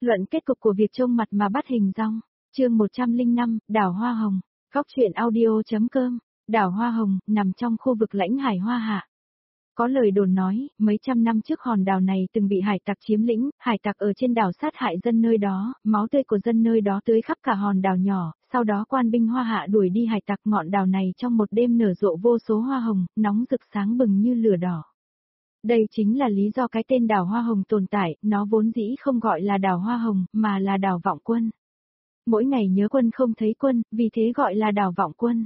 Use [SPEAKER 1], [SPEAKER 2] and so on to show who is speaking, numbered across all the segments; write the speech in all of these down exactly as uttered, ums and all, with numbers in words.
[SPEAKER 1] Luận kết cục của việc trông mặt mà bắt hình dong. Chương một trăm lẻ năm, Đảo Hoa Hồng. Góc truyện audio chấm com. Đảo Hoa Hồng nằm trong khu vực lãnh hải Hoa Hạ. Có lời đồn nói, mấy trăm năm trước hòn đảo này từng bị hải tặc chiếm lĩnh, hải tặc ở trên đảo sát hại dân nơi đó, máu tươi của dân nơi đó tưới khắp cả hòn đảo nhỏ, sau đó quan binh Hoa Hạ đuổi đi hải tặc, ngọn đảo này trong một đêm nở rộ vô số hoa hồng, nóng rực sáng bừng như lửa đỏ. Đây chính là lý do cái tên đảo Hoa Hồng tồn tại, nó vốn dĩ không gọi là đảo Hoa Hồng, mà là đảo Vọng Quân. Mỗi ngày nhớ quân không thấy quân, vì thế gọi là đảo Vọng Quân.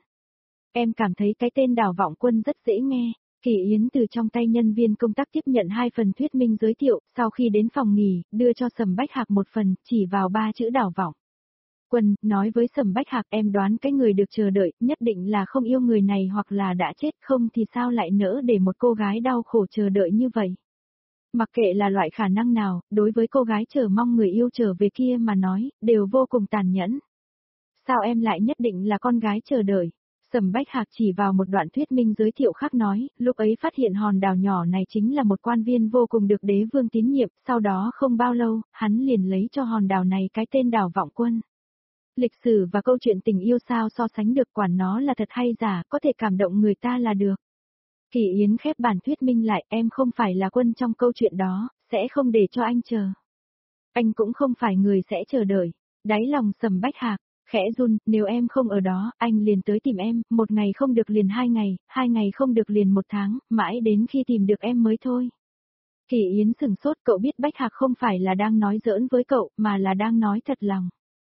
[SPEAKER 1] Em cảm thấy cái tên đảo Vọng Quân rất dễ nghe. Kỳ Yến từ trong tay nhân viên công tác tiếp nhận hai phần thuyết minh giới thiệu, sau khi đến phòng nghỉ, đưa cho Sầm Bách Hạc một phần, chỉ vào ba chữ đảo Vọng Quân, nói với Sầm Bách Hạc, em đoán cái người được chờ đợi, nhất định là không yêu người này hoặc là đã chết, không thì sao lại nỡ để một cô gái đau khổ chờ đợi như vậy. Mặc kệ là loại khả năng nào, đối với cô gái chờ mong người yêu trở về kia mà nói, đều vô cùng tàn nhẫn. Sao em lại nhất định là con gái chờ đợi? Sầm Bách Hạc chỉ vào một đoạn thuyết minh giới thiệu khác nói, lúc ấy phát hiện hòn đảo nhỏ này chính là một quan viên vô cùng được đế vương tín nhiệm, sau đó không bao lâu, hắn liền lấy cho hòn đảo này cái tên đảo Vọng Quân. Lịch sử và câu chuyện tình yêu sao so sánh được, quản nó là thật hay giả, có thể cảm động người ta là được. Kỳ Yến khép bản thuyết minh lại, em không phải là quân trong câu chuyện đó, sẽ không để cho anh chờ. Anh cũng không phải người sẽ chờ đợi. Đáy lòng Sầm Bách Hạc khẽ run, nếu em không ở đó, anh liền tới tìm em, một ngày không được liền hai ngày, hai ngày không được liền một tháng, mãi đến khi tìm được em mới thôi. Kỳ Yến sừng sốt, cậu biết Bách Hạc không phải là đang nói giỡn với cậu, mà là đang nói thật lòng.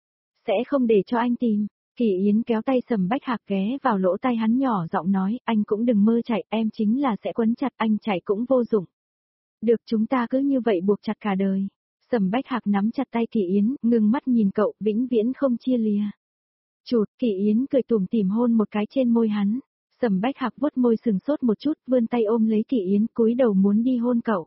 [SPEAKER 1] Sẽ không để cho anh tìm. Kỳ Yến kéo tay Sầm Bách Hạc ghé vào lỗ tai hắn nhỏ giọng nói, anh cũng đừng mơ chạy, em chính là sẽ quấn chặt, anh chạy cũng vô dụng. Được, chúng ta cứ như vậy buộc chặt cả đời. Sầm Bách Hạc nắm chặt tay Kỳ Yến, ngưng mắt nhìn cậu, vĩnh viễn không chia lìa. Chụt, Kỳ Yến cười tủm tỉm hôn một cái trên môi hắn. Sầm Bách Hạc vuốt môi sừng sốt một chút, vươn tay ôm lấy Kỳ Yến, cúi đầu muốn đi hôn cậu.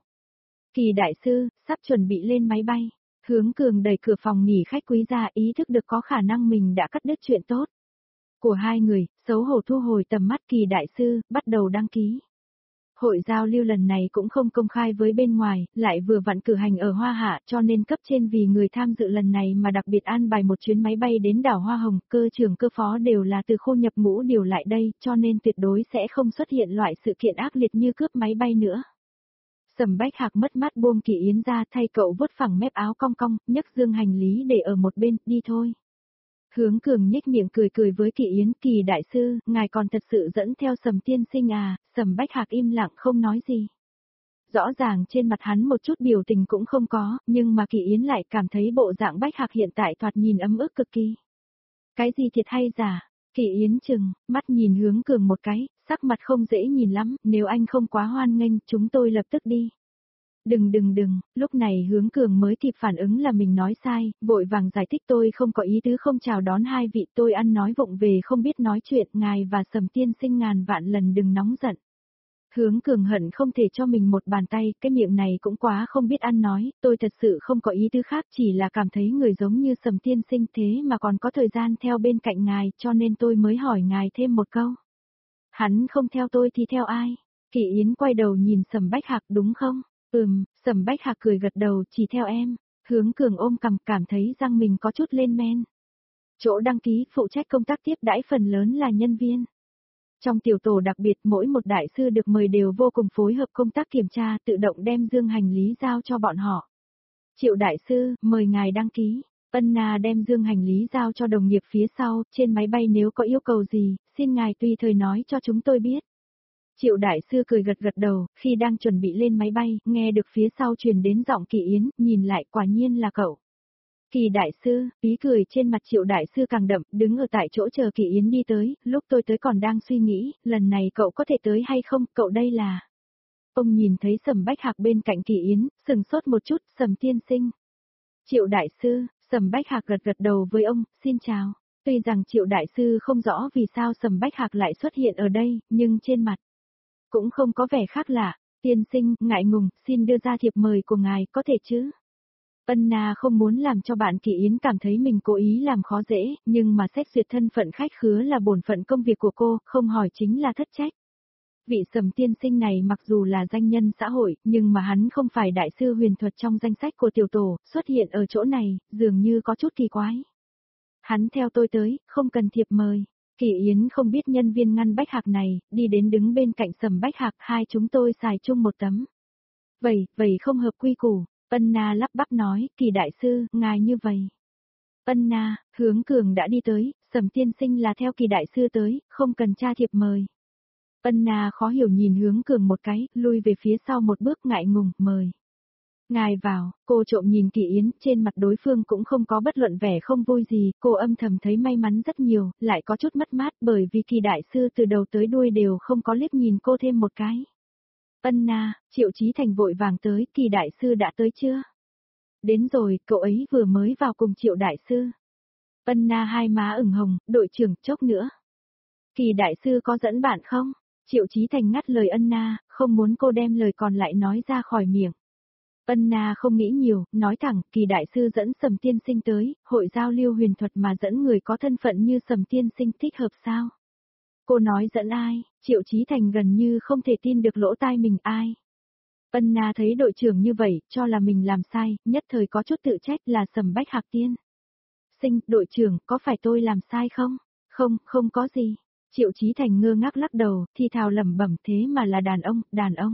[SPEAKER 1] Kỳ đại sư, sắp chuẩn bị lên máy bay. Hướng Cường đẩy cửa phòng nghỉ khách quý ra, ý thức được có khả năng mình đã cắt đứt chuyện tốt của hai người, xấu hổ thu hồi tầm mắt. Kỳ đại sư, bắt đầu đăng ký. Hội giao lưu lần này cũng không công khai với bên ngoài, lại vừa vặn cử hành ở Hoa Hạ, cho nên cấp trên vì người tham dự lần này mà đặc biệt an bài một chuyến máy bay đến đảo Hoa Hồng, cơ trưởng cơ phó đều là từ khu nhập ngũ điều lại đây, cho nên tuyệt đối sẽ không xuất hiện loại sự kiện ác liệt như cướp máy bay nữa. Sầm Bách Hạc mất mát buông Kỳ Yến ra, thay cậu vuốt phẳng mép áo cong cong, nhấc dương hành lý để ở một bên, đi thôi. Hướng Cường nhếch miệng cười cười với Kỳ Yến, Kỳ đại sư, ngài còn thật sự dẫn theo Sầm tiên sinh à? Sầm Bách Hạc im lặng không nói gì. Rõ ràng trên mặt hắn một chút biểu tình cũng không có, nhưng mà Kỳ Yến lại cảm thấy bộ dạng Bách Hạc hiện tại thoạt nhìn ấm ức cực kỳ. Cái gì thiệt hay giả? Kỳ Yến chừng mắt nhìn Hướng Cường một cái, sắc mặt không dễ nhìn lắm, nếu anh không quá hoan nghênh, chúng tôi lập tức đi. Đừng đừng đừng, lúc này Hướng Cường mới kịp phản ứng là mình nói sai, vội vàng giải thích, tôi không có ý tứ không chào đón hai vị, tôi ăn nói vụng về không biết nói chuyện, ngài và Sầm tiên sinh ngàn vạn lần đừng nóng giận. Hướng Cường hận không thể cho mình một bàn tay, cái miệng này cũng quá không biết ăn nói, tôi thật sự không có ý tứ khác, chỉ là cảm thấy người giống như Sầm tiên sinh thế mà còn có thời gian theo bên cạnh ngài, cho nên tôi mới hỏi ngài thêm một câu. Hắn không theo tôi thì theo ai? Kỳ Yến quay đầu nhìn Sầm Bách Hạc, đúng không? Ừm, Sầm Bách Hạc cười gật đầu, chỉ theo em. Hướng Cường ôm cằm, cảm thấy răng mình có chút lên men. Chỗ đăng ký phụ trách công tác tiếp đãi phần lớn là nhân viên. Trong tiểu tổ đặc biệt, mỗi một đại sư được mời đều vô cùng phối hợp công tác kiểm tra, tự động đem dương hành lý giao cho bọn họ. Triệu đại sư, mời ngài đăng ký. Ân Na đem dương hành lý giao cho đồng nghiệp phía sau, trên máy bay nếu có yêu cầu gì, xin ngài tùy thời nói cho chúng tôi biết. Triệu đại sư cười gật gật đầu, khi đang chuẩn bị lên máy bay, nghe được phía sau truyền đến giọng Kỳ Yến, nhìn lại quả nhiên là cậu. Kỳ đại sư, ý cười trên mặt Triệu đại sư càng đậm, đứng ở tại chỗ chờ Kỳ Yến đi tới, lúc tôi tới còn đang suy nghĩ, lần này cậu có thể tới hay không, cậu đây là... Ông nhìn thấy Sầm Bách Hạc bên cạnh Kỳ Yến, sừng sốt một chút, Sầm tiên sinh. Triệu đại sư, Sầm Bách Hạc gật gật đầu với ông, xin chào. Tuy rằng Triệu đại sư không rõ vì sao Sầm Bách Hạc lại xuất hiện ở đây, nhưng trên mặt cũng không có vẻ khác lạ. Tiên sinh, ngại ngùng, xin đưa ra thiệp mời của ngài, có thể chứ? Ân Na không muốn làm cho bạn Kỳ Yến cảm thấy mình cố ý làm khó dễ, nhưng mà xét duyệt thân phận khách khứa là bổn phận công việc của cô, không hỏi chính là thất trách. Vị Sầm tiên sinh này mặc dù là danh nhân xã hội, nhưng mà hắn không phải đại sư huyền thuật trong danh sách của tiểu tổ, xuất hiện ở chỗ này, dường như có chút kỳ quái. Hắn theo tôi tới, không cần thiệp mời. Kỳ Yến không biết nhân viên ngăn Bách Hạc này, đi đến đứng bên cạnh Sầm Bách Hạc, hai chúng tôi xài chung một tấm. Vậy, vậy không hợp quy củ, Ân Na lắp bắp nói, Kỳ đại sư, ngài như vậy. Ân Na, Hướng Cường đã đi tới, Sầm tiên sinh là theo Kỳ đại sư tới, không cần tra thiệp mời. Ân Na khó hiểu nhìn Hướng Cường một cái, lui về phía sau một bước ngại ngùng, mời. Ngài vào, cô trộm nhìn Kỳ Yến, trên mặt đối phương cũng không có bất luận vẻ không vui gì, cô âm thầm thấy may mắn rất nhiều, lại có chút mất mát bởi vì Kỳ đại sư từ đầu tới đuôi đều không có liếc nhìn cô thêm một cái. Ân Na, Triệu Chí Thành vội vàng tới, Kỳ đại sư đã tới chưa? Đến rồi, cậu ấy vừa mới vào cùng Triệu đại sư. Ân Na hai má ửng hồng, đội trưởng, chốc nữa. Kỳ đại sư có dẫn bạn không? Triệu Chí Thành ngắt lời Ân Na, không muốn cô đem lời còn lại nói ra khỏi miệng. Ân Na không nghĩ nhiều, nói thẳng, Kỳ đại sư dẫn Sầm tiên sinh tới, hội giao lưu huyền thuật mà dẫn người có thân phận như Sầm tiên sinh thích hợp sao? Cô nói dẫn ai? Triệu Chí Thành gần như không thể tin được lỗ tai mình ai. Ân Na thấy đội trưởng như vậy, cho là mình làm sai, nhất thời có chút tự trách là Sầm Bách Hạc tiên. Sinh, đội trưởng, có phải tôi làm sai không? Không, không có gì. Triệu Chí Thành ngơ ngác lắc đầu, thì thào lẩm bẩm thế mà là đàn ông, đàn ông.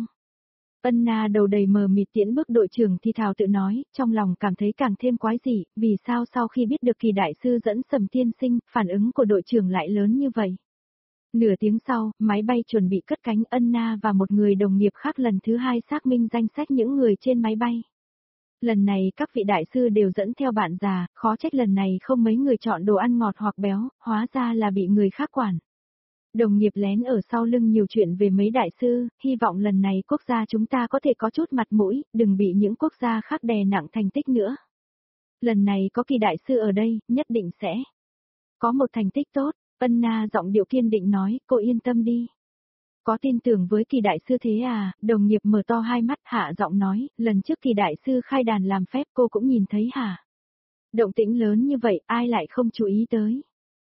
[SPEAKER 1] Ân Na đầu đầy mờ mịt tiễn bước đội trưởng thì thào tự nói, trong lòng cảm thấy càng thêm quái dị, vì sao sau khi biết được Kỳ đại sư dẫn Sầm tiên sinh, phản ứng của đội trưởng lại lớn như vậy. Nửa tiếng sau, máy bay chuẩn bị cất cánh, Ân Na và một người đồng nghiệp khác lần thứ hai xác minh danh sách những người trên máy bay. Lần này các vị đại sư đều dẫn theo bạn già, khó trách lần này không mấy người chọn đồ ăn ngọt hoặc béo, hóa ra là bị người khác quản. Đồng nghiệp lén ở sau lưng nhiều chuyện về mấy đại sư, hy vọng lần này quốc gia chúng ta có thể có chút mặt mũi, đừng bị những quốc gia khác đè nặng thành tích nữa. Lần này có Kỳ đại sư ở đây, nhất định sẽ có một thành tích tốt. Ân Na giọng điệu kiên định nói, cô yên tâm đi. Có tin tưởng với Kỳ đại sư thế à? Đồng nghiệp mở to hai mắt, hạ giọng nói, lần trước Kỳ đại sư khai đàn làm phép cô cũng nhìn thấy hả? Động tĩnh lớn như vậy, ai lại không chú ý tới?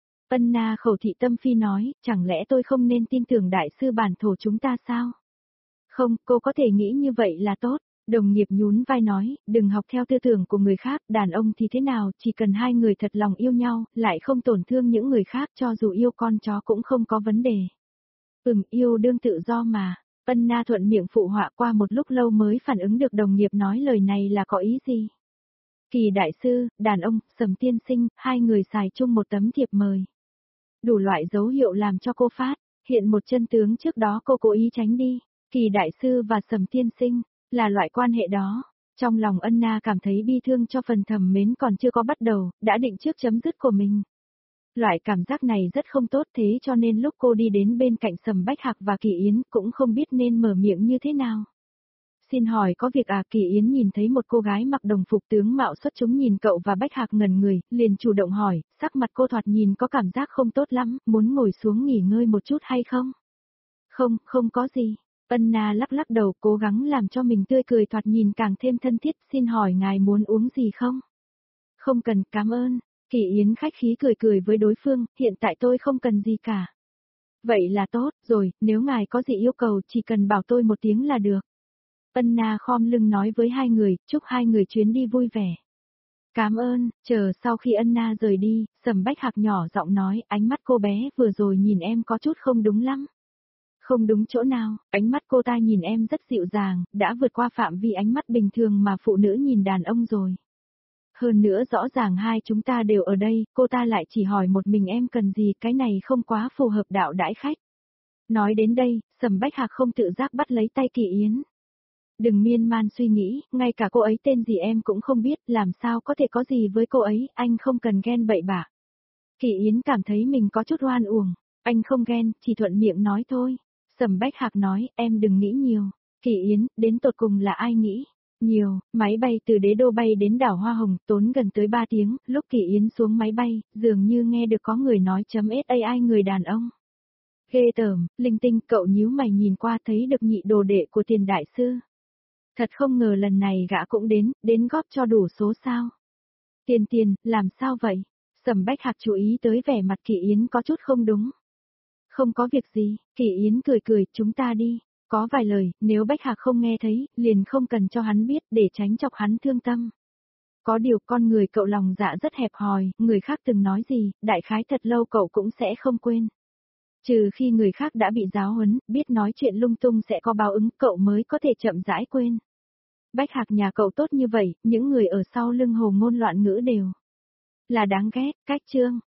[SPEAKER 1] Ân Na khẩu thị tâm phi nói, chẳng lẽ tôi không nên tin tưởng đại sư bản thổ chúng ta sao? Không, cô có thể nghĩ như vậy là tốt. Đồng nghiệp nhún vai nói, đừng học theo tư tưởng của người khác, đàn ông thì thế nào, chỉ cần hai người thật lòng yêu nhau, lại không tổn thương những người khác, cho dù yêu con chó cũng không có vấn đề. Ừm, yêu đương tự do mà. Ân Na thuận miệng phụ họa, qua một lúc lâu mới phản ứng được đồng nghiệp nói lời này là có ý gì. Kỳ đại sư, đàn ông, Sầm tiên sinh, hai người xài chung một tấm thiệp mời. Đủ loại dấu hiệu làm cho cô phát, hiện một chân tướng trước đó cô cố ý tránh đi. Kỳ đại sư và Sầm tiên sinh, là loại quan hệ đó. Trong lòng Ân Na cảm thấy bi thương cho phần thầm mến còn chưa có bắt đầu, đã định trước chấm dứt của mình. Loại cảm giác này rất không tốt, thế cho nên lúc cô đi đến bên cạnh Sầm Bách Hạc và Kỳ Yến cũng không biết nên mở miệng như thế nào. Xin hỏi có việc à? Kỳ Yến nhìn thấy một cô gái mặc đồng phục tướng mạo xuất chúng nhìn cậu và Bách Hạc ngẩn người, liền chủ động hỏi, sắc mặt cô thoạt nhìn có cảm giác không tốt lắm, muốn ngồi xuống nghỉ ngơi một chút hay không? Không, không có gì. Ân Na lắc lắc đầu, cố gắng làm cho mình tươi cười thoạt nhìn càng thêm thân thiết, xin hỏi ngài muốn uống gì không? Không cần, cảm ơn. Kỳ Yến khách khí cười cười với đối phương, hiện tại tôi không cần gì cả. Vậy là tốt, rồi, nếu ngài có gì yêu cầu chỉ cần bảo tôi một tiếng là được. Ân Na khom lưng nói với hai người, chúc hai người chuyến đi vui vẻ. Cảm ơn, chờ sau khi Ân Na rời đi, Sầm Bách Hạc nhỏ giọng nói, ánh mắt cô bé vừa rồi nhìn em có chút không đúng lắm. Không đúng chỗ nào, ánh mắt cô ta nhìn em rất dịu dàng, đã vượt qua phạm vi ánh mắt bình thường mà phụ nữ nhìn đàn ông rồi. Hơn nữa rõ ràng hai chúng ta đều ở đây, cô ta lại chỉ hỏi một mình em cần gì, cái này không quá phù hợp đạo đãi khách. Nói đến đây, Sầm Bách Hạc không tự giác bắt lấy tay Kỳ Yến. Đừng miên man suy nghĩ, ngay cả cô ấy tên gì em cũng không biết, làm sao có thể có gì với cô ấy, anh không cần ghen bậy bạ. Kỳ Yến cảm thấy mình có chút oan uổng, anh không ghen, chỉ thuận miệng nói thôi. Sầm Bách Hạc nói, em đừng nghĩ nhiều. Kỳ Yến, đến tột cùng là ai nghĩ nhiều? Máy bay từ Đế Đô bay đến đảo Hoa Hồng, tốn gần tới ba tiếng, lúc Kỳ Yến xuống máy bay, dường như nghe được có người nói chấm sai người đàn ông. Ghê tởm, linh tinh, cậu nhíu mày nhìn qua thấy được nhị đồ đệ của Tiền đại sư. Thật không ngờ lần này gã cũng đến, đến góp cho đủ số sao. Tiền Tiền, làm sao vậy? Sầm Bách Hạc chú ý tới vẻ mặt Kỳ Yến có chút không đúng. Không có việc gì, Kỳ Yến cười cười, chúng ta đi. Có vài lời, nếu Bách Hạc không nghe thấy, liền không cần cho hắn biết để tránh chọc hắn thương tâm. Có điều con người cậu lòng dạ rất hẹp hòi, người khác từng nói gì, đại khái thật lâu cậu cũng sẽ không quên. Trừ khi người khác đã bị giáo huấn, biết nói chuyện lung tung sẽ có báo ứng, cậu mới có thể chậm rãi quên. Bách Hạc nhà cậu tốt như vậy, những người ở sau lưng hồ ngôn loạn ngữ đều là đáng ghét. Cách chương